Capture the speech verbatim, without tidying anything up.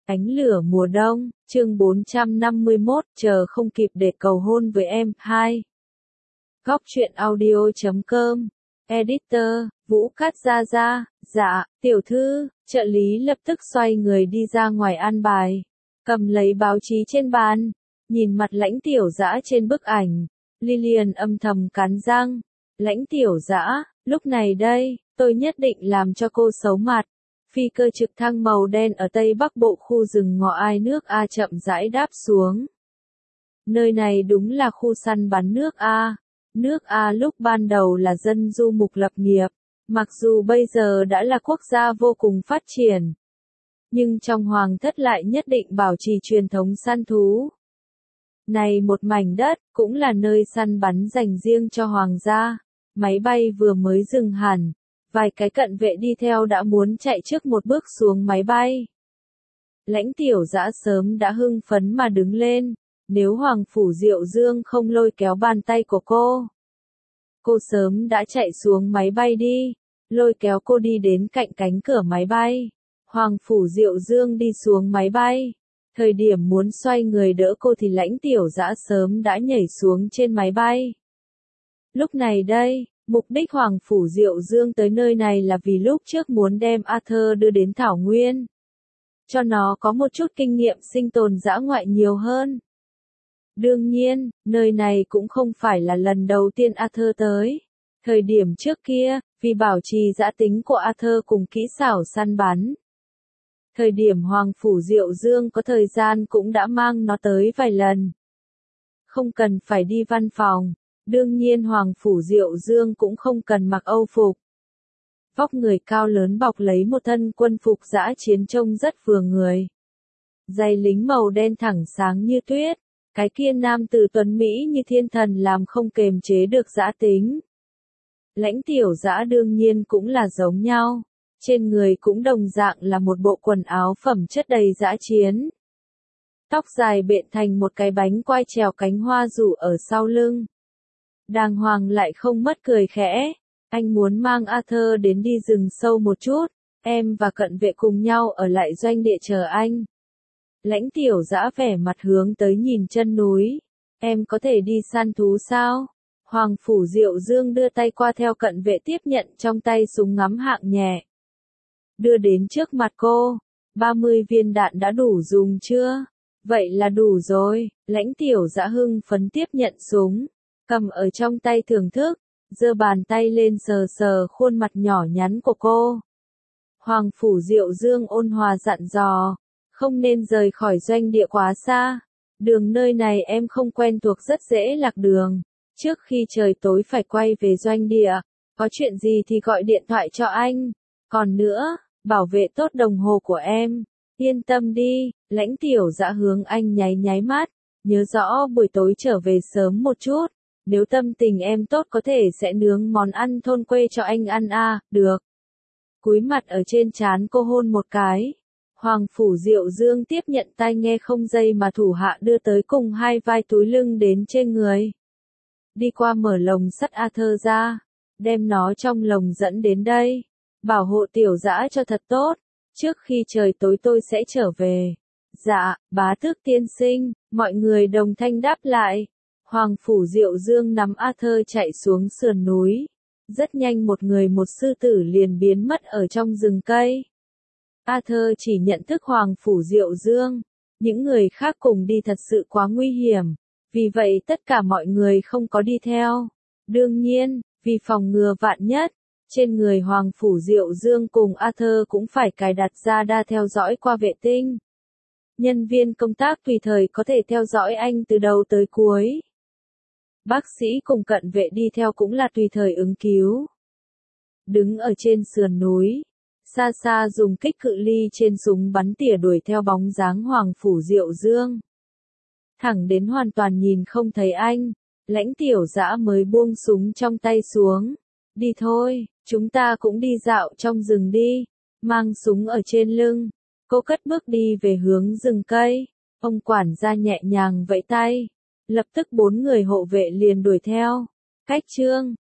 Ánh lửa mùa đông, chương bốn trăm năm mươi mốt, chờ không kịp để cầu hôn với em, hai. Góc truyện audio chấm com, Editor, Vũ Cát Gia Gia, dạ, tiểu thư, trợ lý lập tức xoay người đi ra ngoài an bài, cầm lấy báo chí trên bàn, nhìn mặt Lãnh Tiểu Dã trên bức ảnh, Lilian âm thầm cắn răng, Lãnh Tiểu Dã, lúc này đây, tôi nhất định làm cho cô xấu mặt. Phi cơ trực thăng màu đen ở Tây Bắc Bộ khu rừng Ngọ Ai nước A chậm rãi đáp xuống. Nơi này đúng là khu săn bắn nước A. Nước A lúc ban đầu là dân du mục lập nghiệp, mặc dù bây giờ đã là quốc gia vô cùng phát triển. Nhưng trong hoàng thất lại nhất định bảo trì truyền thống săn thú. Này một mảnh đất, cũng là nơi săn bắn dành riêng cho hoàng gia. Máy bay vừa mới dừng hẳn. Vài cái cận vệ đi theo đã muốn chạy trước một bước xuống máy bay. Lãnh Tiểu Dã sớm đã hưng phấn mà đứng lên, nếu Hoàng Phủ Diệu Dương không lôi kéo bàn tay của cô. Cô sớm đã chạy xuống máy bay đi, lôi kéo cô đi đến cạnh cánh cửa máy bay. Hoàng Phủ Diệu Dương đi xuống máy bay. Thời điểm muốn xoay người đỡ cô thì Lãnh Tiểu Dã sớm đã nhảy xuống trên máy bay. Lúc này đây, mục đích Hoàng Phủ Diệu Dương tới nơi này là vì lúc trước muốn đem Arthur đưa đến Thảo Nguyên. Cho nó có một chút kinh nghiệm sinh tồn dã ngoại nhiều hơn. Đương nhiên, nơi này cũng không phải là lần đầu tiên Arthur tới. Thời điểm trước kia, vì bảo trì dã tính của Arthur cùng kỹ xảo săn bắn. Thời điểm Hoàng Phủ Diệu Dương có thời gian cũng đã mang nó tới vài lần. Không cần phải đi văn phòng. Đương nhiên Hoàng Phủ Diệu Dương cũng không cần mặc âu phục. Vóc người cao lớn bọc lấy một thân quân phục dã chiến trông rất vừa người. Giày lính màu đen thẳng sáng như tuyết, cái kia nam tử tuấn Mỹ như thiên thần làm không kềm chế được dã tính. Lãnh Tiểu Dã đương nhiên cũng là giống nhau, trên người cũng đồng dạng là một bộ quần áo phẩm chất đầy dã chiến. Tóc dài bện thành một cái bánh quai trèo cánh hoa rủ ở sau lưng. Đàng hoàng lại không mất cười khẽ, anh muốn mang Arthur đến đi rừng sâu một chút, em và cận vệ cùng nhau ở lại doanh địa chờ anh. Lãnh Tiểu Dã vẻ mặt hướng tới nhìn chân núi, em có thể đi săn thú sao? Hoàng Phủ Diệu Dương đưa tay qua theo cận vệ tiếp nhận trong tay súng ngắm hạng nhẹ. Đưa đến trước mặt cô, ba mươi viên đạn đã đủ dùng chưa? Vậy là đủ rồi, Lãnh Tiểu Dã hưng phấn tiếp nhận súng. Cầm ở trong tay thưởng thức, giơ bàn tay lên sờ sờ khuôn mặt nhỏ nhắn của cô. Hoàng Phủ Diệu Dương ôn hòa dặn dò, không nên rời khỏi doanh địa quá xa. Đường nơi này em không quen thuộc rất dễ lạc đường. Trước khi trời tối phải quay về doanh địa, có chuyện gì thì gọi điện thoại cho anh. Còn nữa, bảo vệ tốt đồng hồ của em. Yên tâm đi, Lãnh Tiểu Dã hướng anh nháy nháy mắt, nhớ rõ buổi tối trở về sớm một chút. Nếu tâm tình em tốt có thể sẽ nướng món ăn thôn quê cho anh ăn à, được. Cúi mặt ở trên trán cô hôn một cái. Hoàng Phủ Diệu Dương tiếp nhận tai nghe không dây mà thủ hạ đưa tới cùng hai vai túi lưng đến trên người. Đi qua mở lồng sắt Arthur ra, đem nó trong lồng dẫn đến đây. Bảo hộ Tiểu Dã cho thật tốt, trước khi trời tối tôi sẽ trở về. Dạ, bá tước tiên sinh, mọi người đồng thanh đáp lại. Hoàng Phủ Diệu Dương nắm Arthur chạy xuống sườn núi. Rất nhanh một người một sư tử liền biến mất ở trong rừng cây. Arthur chỉ nhận thức Hoàng Phủ Diệu Dương. Những người khác cùng đi thật sự quá nguy hiểm. Vì vậy tất cả mọi người không có đi theo. Đương nhiên, vì phòng ngừa vạn nhất, trên người Hoàng Phủ Diệu Dương cùng Arthur cũng phải cài đặt radar theo dõi qua vệ tinh. Nhân viên công tác tùy thời có thể theo dõi anh từ đầu tới cuối. Bác sĩ cùng cận vệ đi theo cũng là tùy thời ứng cứu. Đứng ở trên sườn núi, xa xa dùng kích cự ly trên súng bắn tỉa đuổi theo bóng dáng Hoàng Phủ Diệu Dương. Thẳng đến hoàn toàn nhìn không thấy anh, Lãnh Tiểu Dã mới buông súng trong tay xuống. Đi thôi, chúng ta cũng đi dạo trong rừng đi. Mang súng ở trên lưng, cô cất bước đi về hướng rừng cây. Ông quản gia nhẹ nhàng vẫy tay. Lập tức bốn người hộ vệ liền đuổi theo. Cách chương,